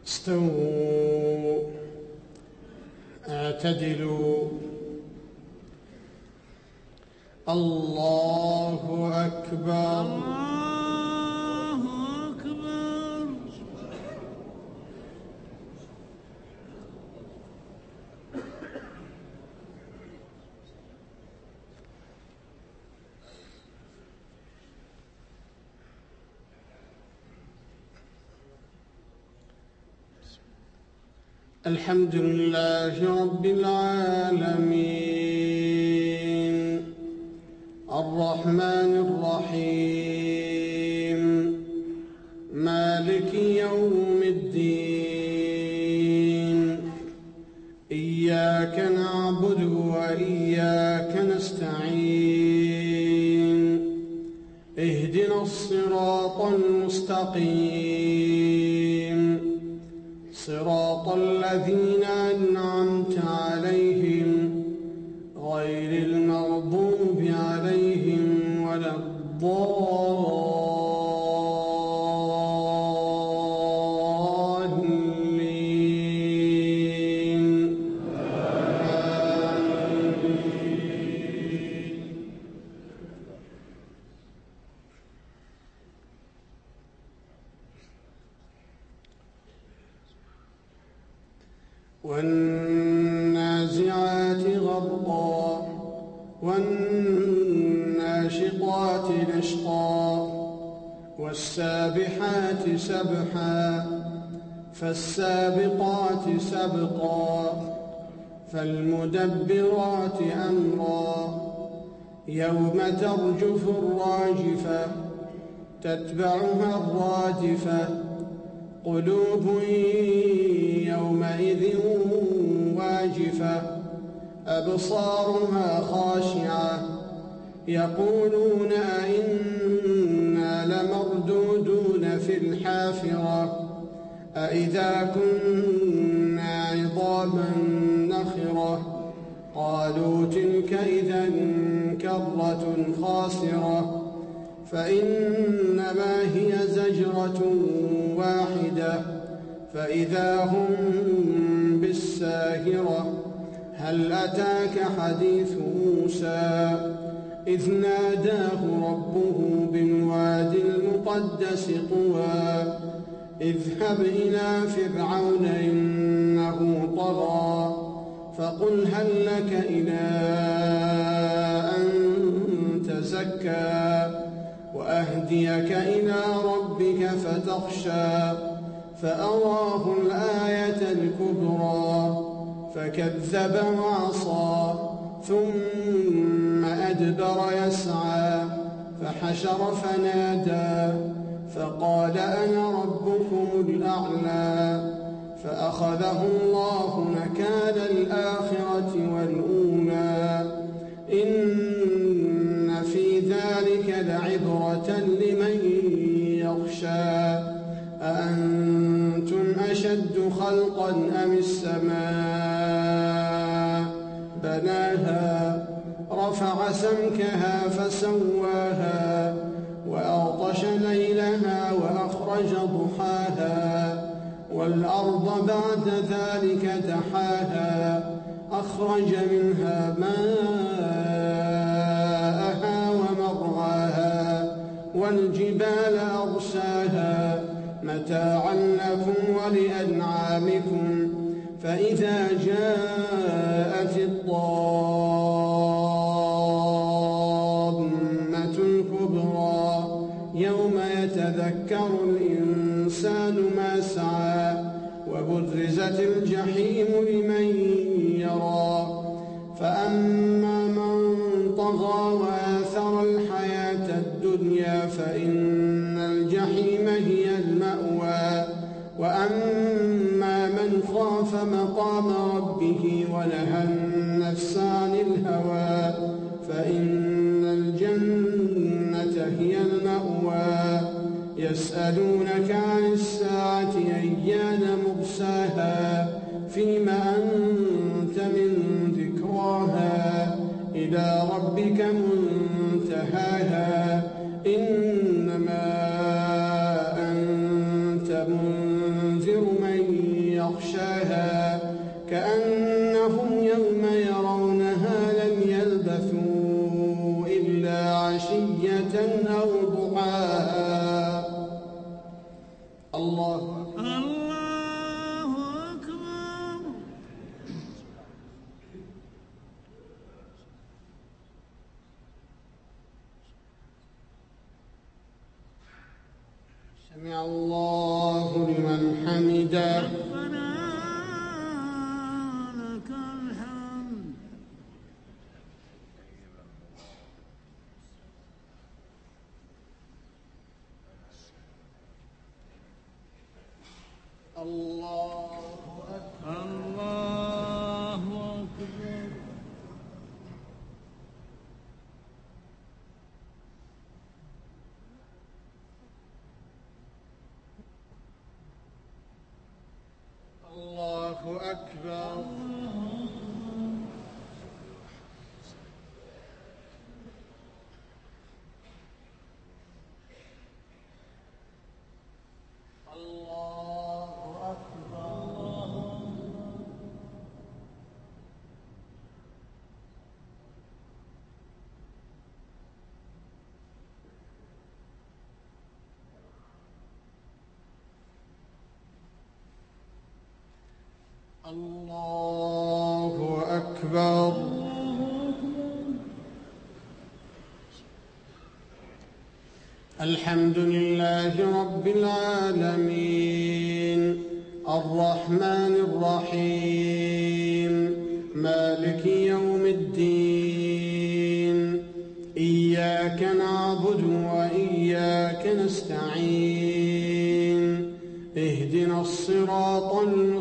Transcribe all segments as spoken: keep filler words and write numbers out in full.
استووا اعتدلوا. الله أكبر. الله أكبر. الحمد لله رب العالمين الرحمن الرحيم مالك يوم الدين إياك نعبد وإياك نستعين اهدنا الصراط المستقيم صراط الذين أنعمت عليهم غير المغضوب عليهم ولا الضالين. والنازعات غرقا والناشطات نشطا والسابحات سبحا فالسابقات سبقا فالمدبرات أمرا يوم ترجف الراجفة تتبعها الرادفة قلوب يومئذ واجفة أبصارها خاشعة يقولون أئنا لمردودون في الحافرة أئذا كنا عظاما نخرة قالوا تلك إذا كرة خاسرة فإنما هي زجرة واحدة فإذا هم بالساهرة هل أتاك حديث موسى إذ ناداه ربه بالوادي المقدس طوى اذهب إلى فرعون إنه طغى فقل هل لك إلى أن تزكى وأهديك إلى ربك فتخشى فأراه الآية الكبرى فكذب وعصى ثم أدبر يسعى فحشر فنادى فقال أنا ربكم الأعلى فأخذه الله نكال الآخرة والأولى إن في ذلك لعبرة لمن يخشى أأنتم أشد خلقا أم السماء بناها رفع سمكها فسواها وأغطش ليلها وأخرج ضحاها والأرض بعد ذلك دحاها أخرج منها ماءها ومرعاها والجبال أرساها متاعا لكم ولأنعامكم فإذا جاءت الطامة الكبرى يوم يتذكر الإنسان ما سعى وبرزت الجحيم لمن يرى فأما من طغى وآثر الحياة الدنيا فإن الجحيم هي المأوى وأما من خاف مقام ربه ونهى النفس عن الهوى فإن الجنة هي المأوى يسألونك عن الساعة أيان مرساها فيم أنت من ذكراها إلى ربك منتهاها إنما أنت منذر من الله الله أكبر. سمع الله لمن حمده. ربنا لك الحمد. الله أكبر. الله أكبر. الله أكبر. الله أكبر. الحمد لله رب العالمين الرحمن الرحيم مالك يوم الدين إياك نعبد وإياك نستعين اهدنا الصراط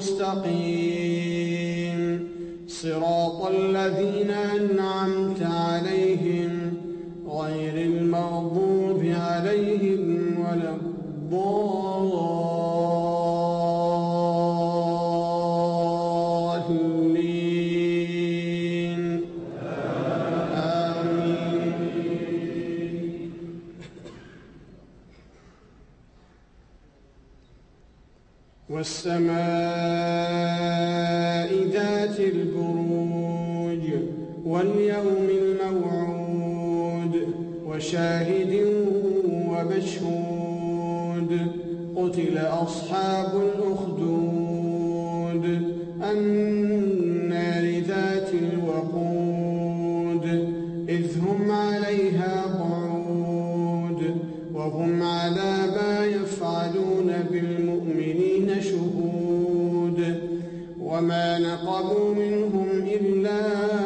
المستقيم صراط الذين أنعمت عليهم غير المغضوب عليهم ولا الضالين آمين. والسماء ذات البروج واليوم الموعود وشاهد ومشهود قتل أصحاب الأخدود النار ذات الوقود إذ هم عليها قعود وهم على ما يفعلون بالمؤمنين شهود وما نقموا منهم إلا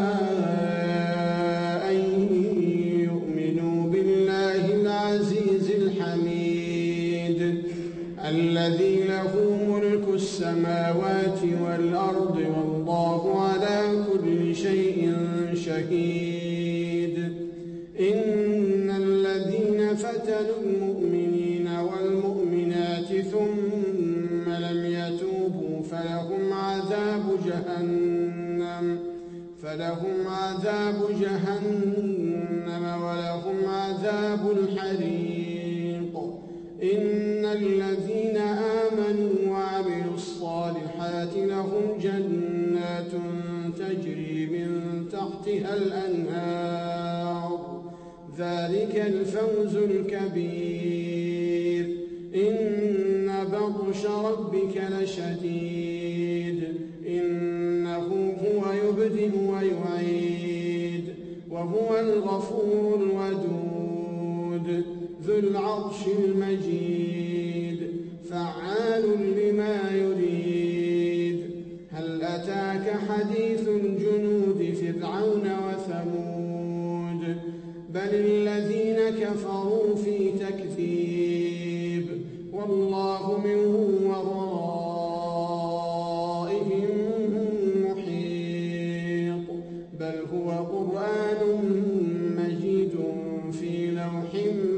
أن يؤمنوا بالله العزيز الحميد الذي له ملك السماوات والأرض والله على كل شيء شهيد. إن الذين فتنوا المؤمنين والمؤمنات ثم لم يتوبوا فلهم عذاب جهنم فلهم عذاب جهنم ولهم عذاب الحريق. إن الذين آمنوا وعملوا الصالحات لهم جنات تجري من تحتها الأنهار ذلك الفوز الكبير. إن بطش ربك لشديد إنه هو يبدئ ويعيد وهو الغفور الودود ذو العرش المجيد فعال لما يريد. هل أتاك حديث الجنود فرعون وثمود بل الذين كفروا في تكذيب والله من ورائهم محيط بل هو قرآن مجيد في لوح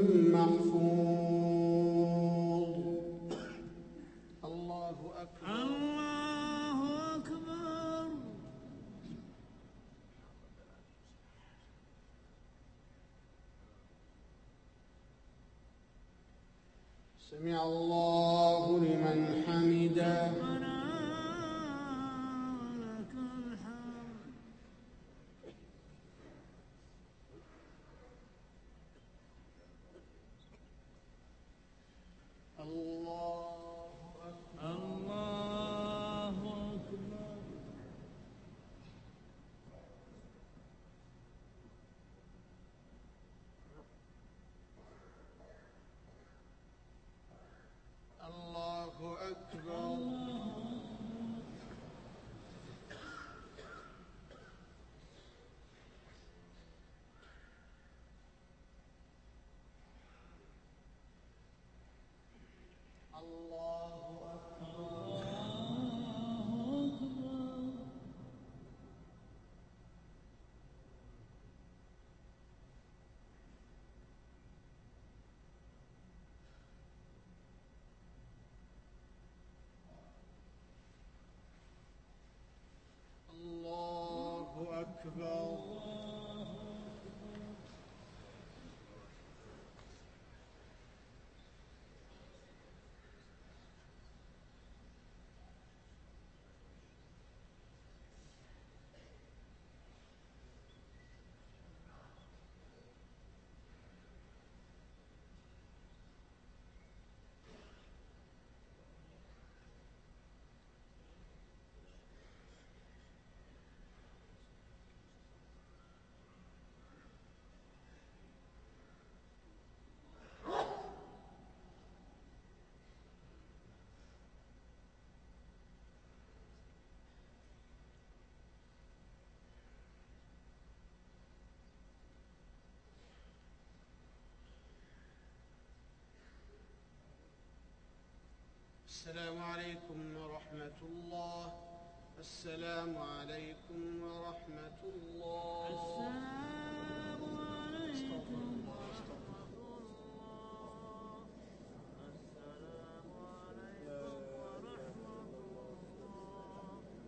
محفوظ. الله أكبر. الله أكبر. سمع الله لمن حمده. ربنا لك الحمد. الله الله أكبر. الله أكبر. السلام عليكم ورحمة الله. السلام عليكم ورحمة الله. السلام